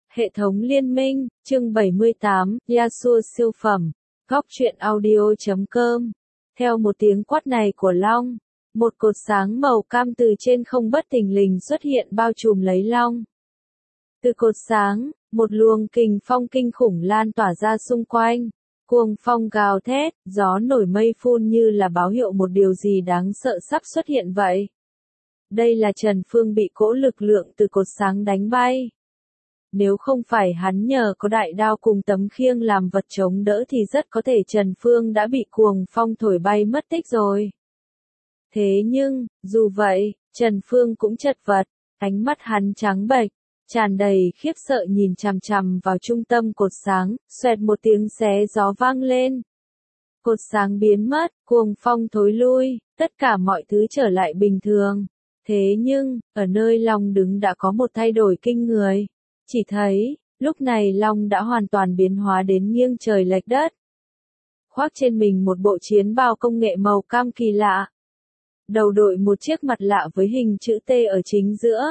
Hệ thống liên minh, chương 78, Yasuo siêu phẩm, góc truyện audio.com. Theo một tiếng quát này của Long, một cột sáng màu cam từ trên không bất thình lình xuất hiện bao trùm lấy Long. Từ cột sáng, một luồng kình phong kinh khủng lan tỏa ra xung quanh. Cuồng phong gào thét, gió nổi mây phun như là báo hiệu một điều gì đáng sợ sắp xuất hiện vậy. Đây là Trần Phương bị cỗ lực lượng từ cột sáng đánh bay. Nếu không phải hắn nhờ có đại đao cùng tấm khiêng làm vật chống đỡ thì rất có thể Trần Phương đã bị cuồng phong thổi bay mất tích rồi. Thế nhưng, dù vậy, Trần Phương cũng chật vật, ánh mắt hắn trắng bệch, tràn đầy khiếp sợ nhìn chằm chằm vào trung tâm cột sáng, xoẹt một tiếng xé gió vang lên. Cột sáng biến mất, cuồng phong thối lui, tất cả mọi thứ trở lại bình thường. Thế nhưng, ở nơi Long đứng đã có một thay đổi kinh người. Chỉ thấy, lúc này Long đã hoàn toàn biến hóa đến nghiêng trời lệch đất. Khoác trên mình một bộ chiến bào công nghệ màu cam kỳ lạ. Đầu đội một chiếc mặt lạ với hình chữ T ở chính giữa.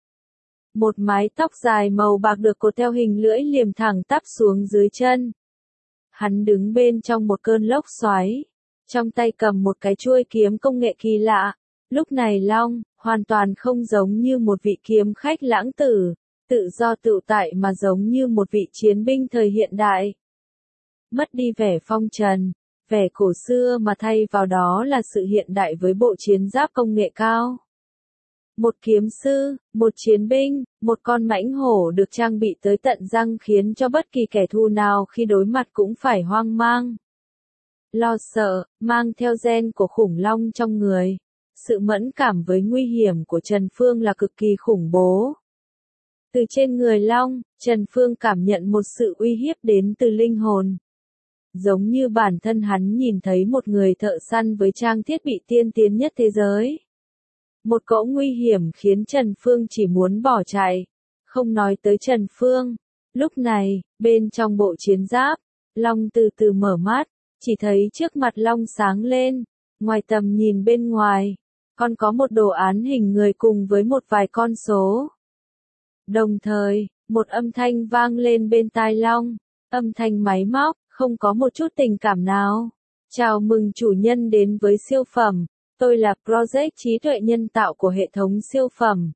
Một mái tóc dài màu bạc được cột theo hình lưỡi liềm thẳng tắp xuống dưới chân. Hắn đứng bên trong một cơn lốc xoáy, trong tay cầm một cái chuôi kiếm công nghệ kỳ lạ. Lúc này Long, hoàn toàn không giống như một vị kiếm khách lãng tử, tự do tự tại mà giống như một vị chiến binh thời hiện đại. Mất đi vẻ phong trần, vẻ cổ xưa mà thay vào đó là sự hiện đại với bộ chiến giáp công nghệ cao. Một kiếm sư, một chiến binh, một con mãnh hổ được trang bị tới tận răng khiến cho bất kỳ kẻ thù nào khi đối mặt cũng phải hoang mang. Lo sợ, mang theo gen của khủng long trong người. Sự mẫn cảm với nguy hiểm của Trần Phương là cực kỳ khủng bố. Từ trên người Long, Trần Phương cảm nhận một sự uy hiếp đến từ linh hồn. Giống như bản thân hắn nhìn thấy một người thợ săn với trang thiết bị tiên tiến nhất thế giới. Một cỗ nguy hiểm khiến Trần Phương chỉ muốn bỏ chạy. Không nói tới Trần Phương. Lúc này, bên trong bộ chiến giáp, Long từ từ mở mắt, chỉ thấy trước mặt Long sáng lên. Ngoài tầm nhìn bên ngoài, còn có một đồ án hình người cùng với một vài con số. Đồng thời, một âm thanh vang lên bên tai Long, âm thanh máy móc, không có một chút tình cảm nào. Chào mừng chủ nhân đến với siêu phẩm, tôi là Project trí tuệ nhân tạo của hệ thống siêu phẩm.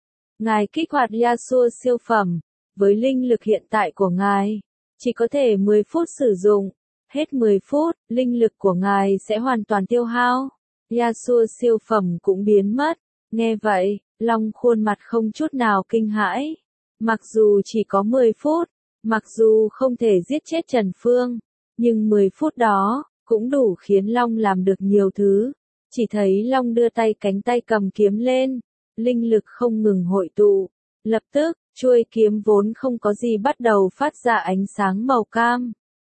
Ngài kích hoạt Yasuo siêu phẩm, với linh lực hiện tại của ngài, chỉ có thể 10 phút sử dụng, hết 10 phút, linh lực của ngài sẽ hoàn toàn tiêu hao. Yasuo siêu phẩm cũng biến mất. Nghe vậy, Long khuôn mặt không chút nào kinh hãi. Mặc dù chỉ có 10 phút, mặc dù không thể giết chết Trần Phương, nhưng 10 phút đó, cũng đủ khiến Long làm được nhiều thứ. Chỉ thấy Long đưa tay cánh tay cầm kiếm lên, linh lực không ngừng hội tụ. Lập tức, chuôi kiếm vốn không có gì bắt đầu phát ra ánh sáng màu cam.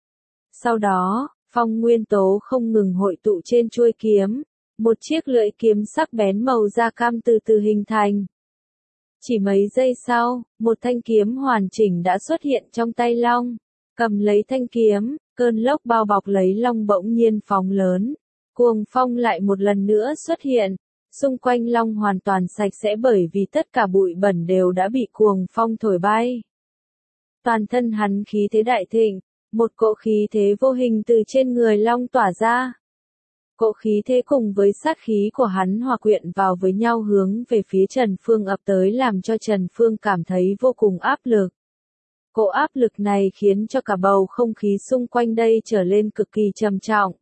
Sau đó, phong nguyên tố không ngừng hội tụ trên chuôi kiếm. Một chiếc lưỡi kiếm sắc bén màu da cam từ từ hình thành. Chỉ mấy giây sau, một thanh kiếm hoàn chỉnh đã xuất hiện trong tay Long. Cầm lấy thanh kiếm, cơn lốc bao bọc lấy Long bỗng nhiên phóng lớn. Cuồng phong lại một lần nữa xuất hiện. Xung quanh Long hoàn toàn sạch sẽ bởi vì tất cả bụi bẩn đều đã bị cuồng phong thổi bay. Toàn thân hắn khí thế đại thịnh, một cỗ khí thế vô hình từ trên người Long tỏa ra. Cỗ khí thế cùng với sát khí của hắn hòa quyện vào với nhau hướng về phía Trần Phương ập tới làm cho Trần Phương cảm thấy vô cùng áp lực. Cỗ áp lực này khiến cho cả bầu không khí xung quanh đây trở lên cực kỳ trầm trọng.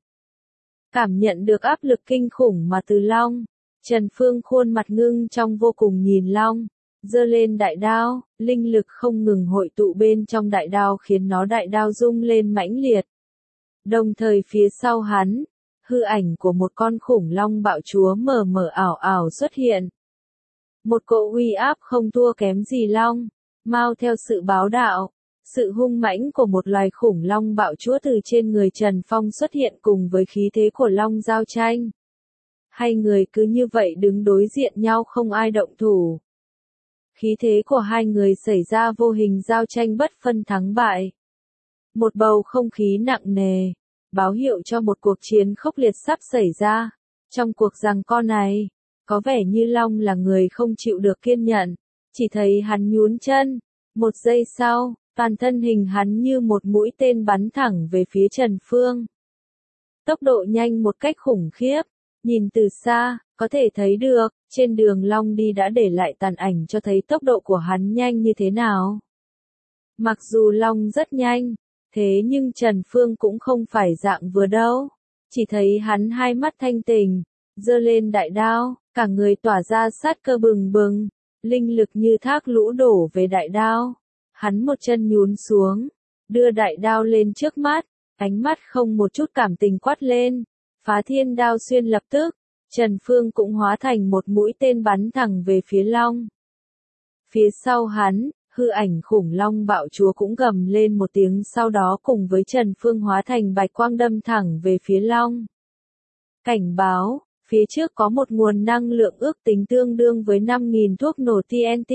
Cảm nhận được áp lực kinh khủng mà từ Long, Trần Phương khuôn mặt ngưng trong vô cùng nhìn Long, giơ lên đại đao, linh lực không ngừng hội tụ bên trong đại đao khiến nó đại đao rung lên mãnh liệt. Đồng thời phía sau hắn, hư ảnh của một con khủng long bạo chúa mờ mờ ảo ảo xuất hiện. Một cỗ uy áp không thua kém gì long, mau theo sự báo đạo, sự hung mãnh của một loài khủng long bạo chúa từ trên người Trần Phong xuất hiện cùng với khí thế của long giao tranh. Hai người cứ như vậy đứng đối diện nhau không ai động thủ. Khí thế của hai người xảy ra vô hình giao tranh bất phân thắng bại. Một bầu không khí nặng nề, báo hiệu cho một cuộc chiến khốc liệt sắp xảy ra. Trong cuộc giằng co này, có vẻ như Long là người không chịu được kiên nhẫn, chỉ thấy hắn nhún chân, Một giây sau, toàn thân hình hắn như một mũi tên bắn thẳng về phía Trần Phương. Tốc độ nhanh một cách khủng khiếp, nhìn từ xa, có thể thấy được, trên đường Long đi đã để lại tàn ảnh cho thấy tốc độ của hắn nhanh như thế nào. Mặc dù Long rất nhanh, thế nhưng Trần Phương cũng không phải dạng vừa đâu. Chỉ thấy hắn hai mắt thanh tỉnh, giơ lên đại đao, cả người tỏa ra sát cơ bừng bừng, linh lực như thác lũ đổ về đại đao. Hắn một chân nhún xuống, đưa đại đao lên trước mắt, ánh mắt không một chút cảm tình quát lên, phá thiên đao xuyên lập tức. Trần Phương cũng hóa thành một mũi tên bắn thẳng về phía Long. Phía sau hắn, hư ảnh khủng long bạo chúa cũng gầm lên một tiếng, sau đó cùng với Trần Phương hóa thành bạch quang đâm thẳng về phía Long. Cảnh báo, phía trước có một nguồn năng lượng ước tính tương đương với 5.000 thuốc nổ TNT.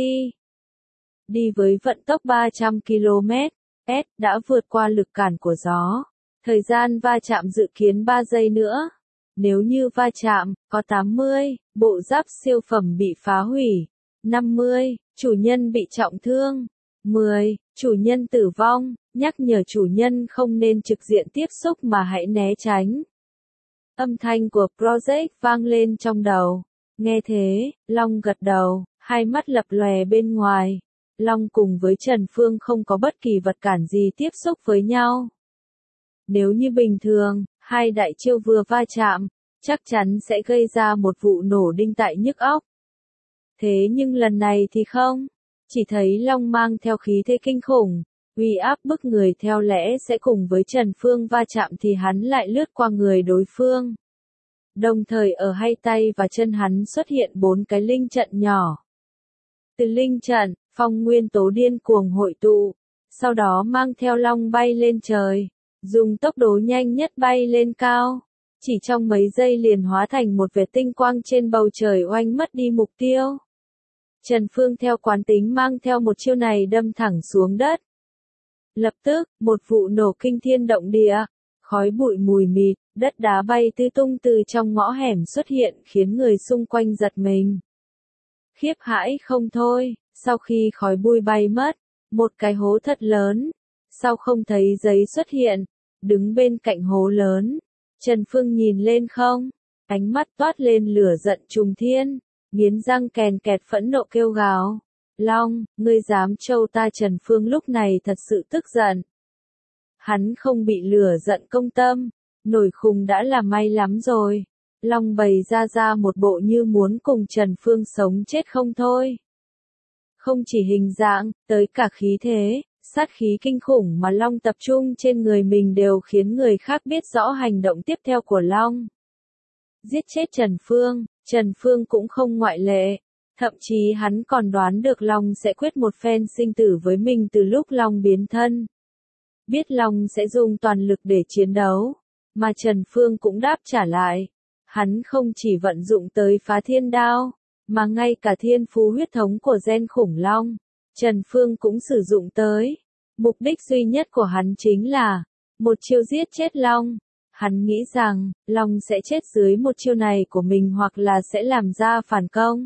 Đi với vận tốc 300 km/h, đã vượt qua lực cản của gió. Thời gian va chạm dự kiến 3 giây nữa. Nếu như va chạm, có 80, bộ giáp siêu phẩm bị phá hủy. 50, chủ nhân bị trọng thương. 10, chủ nhân tử vong, nhắc nhở chủ nhân không nên trực diện tiếp xúc mà hãy né tránh. Âm thanh của Project vang lên trong đầu. Nghe thế, Long gật đầu, hai mắt lập lòe bên ngoài. Long cùng với Trần Phương không có bất kỳ vật cản gì tiếp xúc với nhau. Nếu như bình thường, hai đại chiêu vừa va chạm, chắc chắn sẽ gây ra một vụ nổ đinh tại nhức óc. Thế nhưng lần này thì không, chỉ thấy Long mang theo khí thế kinh khủng, uy áp bức người, theo lẽ sẽ cùng với Trần Phương va chạm thì hắn lại lướt qua người đối phương. Đồng thời ở hai tay và chân hắn xuất hiện 4 cái linh trận nhỏ. Từ linh trận, phong nguyên tố điên cuồng hội tụ, sau đó mang theo Long bay lên trời, dùng tốc độ nhanh nhất bay lên cao. Chỉ trong mấy giây liền hóa thành một vệt tinh quang trên bầu trời oanh mất đi mục tiêu. Trần Phương theo quán tính mang theo một chiêu này đâm thẳng xuống đất. Lập tức, một vụ nổ kinh thiên động địa, khói bụi mù mịt, đất đá bay tứ tung từ trong ngõ hẻm xuất hiện khiến người xung quanh giật mình. Khiếp hãi không thôi, sau khi khói bụi bay mất, một cái hố thật lớn, sau không thấy giấy xuất hiện, đứng bên cạnh hố lớn. Trần Phương nhìn lên không, ánh mắt toát lên lửa giận trùng thiên, nghiến răng kèn kẹt phẫn nộ kêu gào. Long, ngươi dám trêu ta? Trần Phương lúc này thật sự tức giận. Hắn không bị lửa giận công tâm, nổi khùng đã là may lắm rồi. Long bày ra một bộ như muốn cùng Trần Phương sống chết không thôi. Không chỉ hình dạng, tới cả khí thế, sát khí kinh khủng mà Long tập trung trên người mình đều khiến người khác biết rõ hành động tiếp theo của Long. Giết chết Trần Phương cũng không ngoại lệ. Thậm chí hắn còn đoán được Long sẽ quyết một phen sinh tử với mình từ lúc Long biến thân. Biết Long sẽ dùng toàn lực để chiến đấu, mà Trần Phương cũng đáp trả lại. Hắn không chỉ vận dụng tới phá thiên đao, mà ngay cả thiên phú huyết thống của gen khủng long, Trần Phương cũng sử dụng tới. Mục đích duy nhất của hắn chính là một chiêu giết chết Long. Hắn nghĩ rằng, Long sẽ chết dưới một chiêu này của mình hoặc là sẽ làm ra phản công.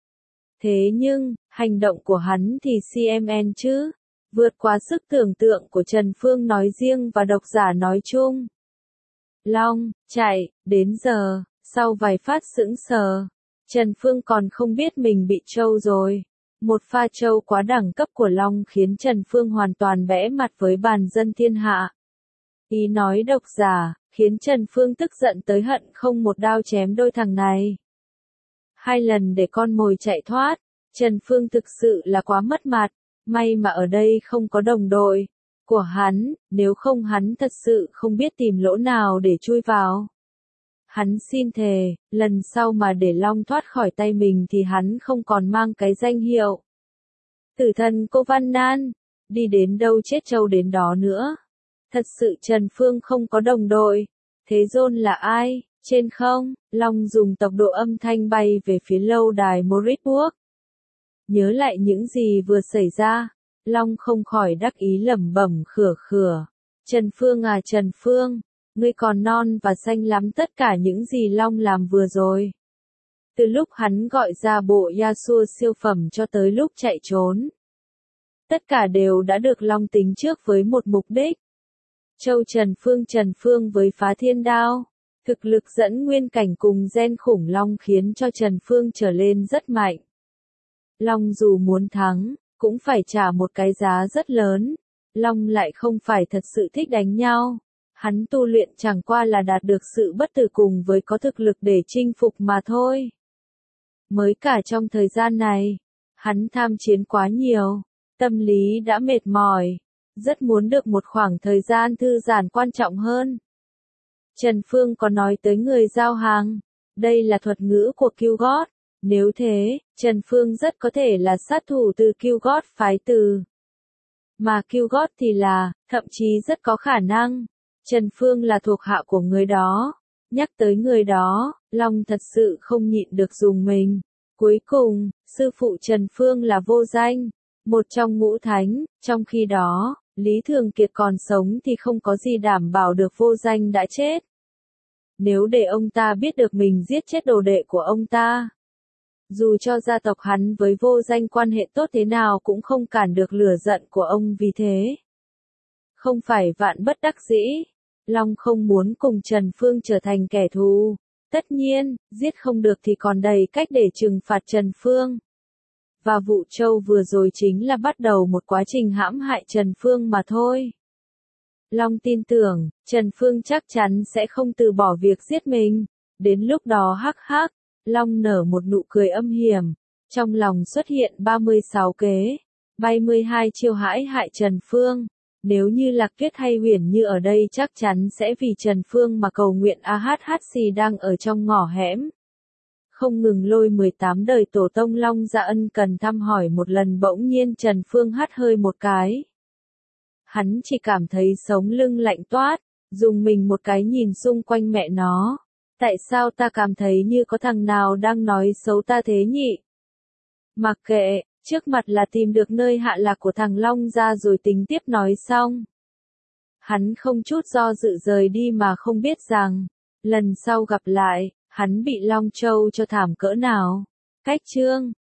Thế nhưng, hành động của hắn thì CMN chứ, vượt quá sức tưởng tượng của Trần Phương nói riêng và độc giả nói chung. Long, chạy, đến giờ, sau vài phát sững sờ, Trần Phương còn không biết mình bị trâu rồi. Một pha trâu quá đẳng cấp của Long khiến Trần Phương hoàn toàn bẽ mặt với bàn dân thiên hạ. Ý nói độc giả, khiến Trần Phương tức giận tới hận không một đao chém đôi thằng này. 2 lần để con mồi chạy thoát, Trần Phương thực sự là quá mất mặt, may mà ở đây không có đồng đội của hắn, nếu không hắn thật sự không biết tìm lỗ nào để chui vào. Hắn xin thề, lần sau mà để Long thoát khỏi tay mình thì hắn không còn mang cái danh hiệu tử thần cô Văn Nan, đi đến đâu chết trâu đến đó nữa. Thật sự Trần Phương không có đồng đội. Thế John là ai? Trên không, Long dùng tốc độ âm thanh bay về phía lâu đài Moritburg. Nhớ lại những gì vừa xảy ra, Long không khỏi đắc ý lẩm bẩm khửa. Trần Phương à Trần Phương, ngươi còn non và xanh lắm tất cả những gì Long làm vừa rồi. Từ lúc hắn gọi ra bộ Yasuo siêu phẩm cho tới lúc chạy trốn. Tất cả đều đã được Long tính trước với một mục đích. Châu Trần Phương với phá thiên đao. Thực lực dẫn nguyên cảnh cùng gen khủng long khiến cho Trần Phương trở lên rất mạnh. Long dù muốn thắng, cũng phải trả một cái giá rất lớn. Long lại không phải thật sự thích đánh nhau. Hắn tu luyện chẳng qua là đạt được sự bất tử cùng với có thực lực để chinh phục mà thôi. Mới cả trong thời gian này, hắn tham chiến quá nhiều, tâm lý đã mệt mỏi, rất muốn được một khoảng thời gian thư giãn quan trọng hơn. Trần Phương có nói tới người giao hàng, đây là thuật ngữ của Kilgore, nếu thế, Trần Phương rất có thể là sát thủ từ Kilgore phái từ. Mà Kilgore thì là, thậm chí rất có khả năng, Trần Phương là thuộc hạ của người đó. Nhắc tới người đó, Long thật sự không nhịn được dùng mình. Cuối cùng, sư phụ Trần Phương là Vô Danh, một trong ngũ thánh, trong khi đó, Lý Thường Kiệt còn sống thì không có gì đảm bảo được Vô Danh đã chết. Nếu để ông ta biết được mình giết chết đồ đệ của ông ta, dù cho gia tộc hắn với Vô Danh quan hệ tốt thế nào cũng không cản được lửa giận của ông vì thế. Không phải vạn bất đắc dĩ, Long không muốn cùng Trần Phương trở thành kẻ thù. Tất nhiên, giết không được thì còn đầy cách để trừng phạt Trần Phương. Và vụ Châu vừa rồi chính là bắt đầu một quá trình hãm hại Trần Phương mà thôi. Long tin tưởng, Trần Phương chắc chắn sẽ không từ bỏ việc giết mình. Đến lúc đó hắc hắc, Long nở một nụ cười âm hiểm. Trong lòng xuất hiện 36 kế, 72 chiêu hãm hại Trần Phương. Nếu như Lạc Tuyết hay Huyền Như ở đây chắc chắn sẽ vì Trần Phương mà cầu nguyện AHHC đang ở trong ngõ hẻm. Không ngừng lôi 18 đời tổ tông Long Dạ ân cần thăm hỏi một lần bỗng nhiên Trần Phương hắt hơi một cái. Hắn chỉ cảm thấy sống lưng lạnh toát, dùng mình một cái nhìn xung quanh mẹ nó. Tại sao ta cảm thấy như có thằng nào đang nói xấu ta thế nhỉ? Mặc kệ. Trước mặt là tìm được nơi hạ lạc của thằng Long ra rồi tính tiếp nói xong. Hắn không chút do dự rời đi mà không biết rằng, lần sau gặp lại, hắn bị Long Châu cho thảm cỡ nào. Cách chương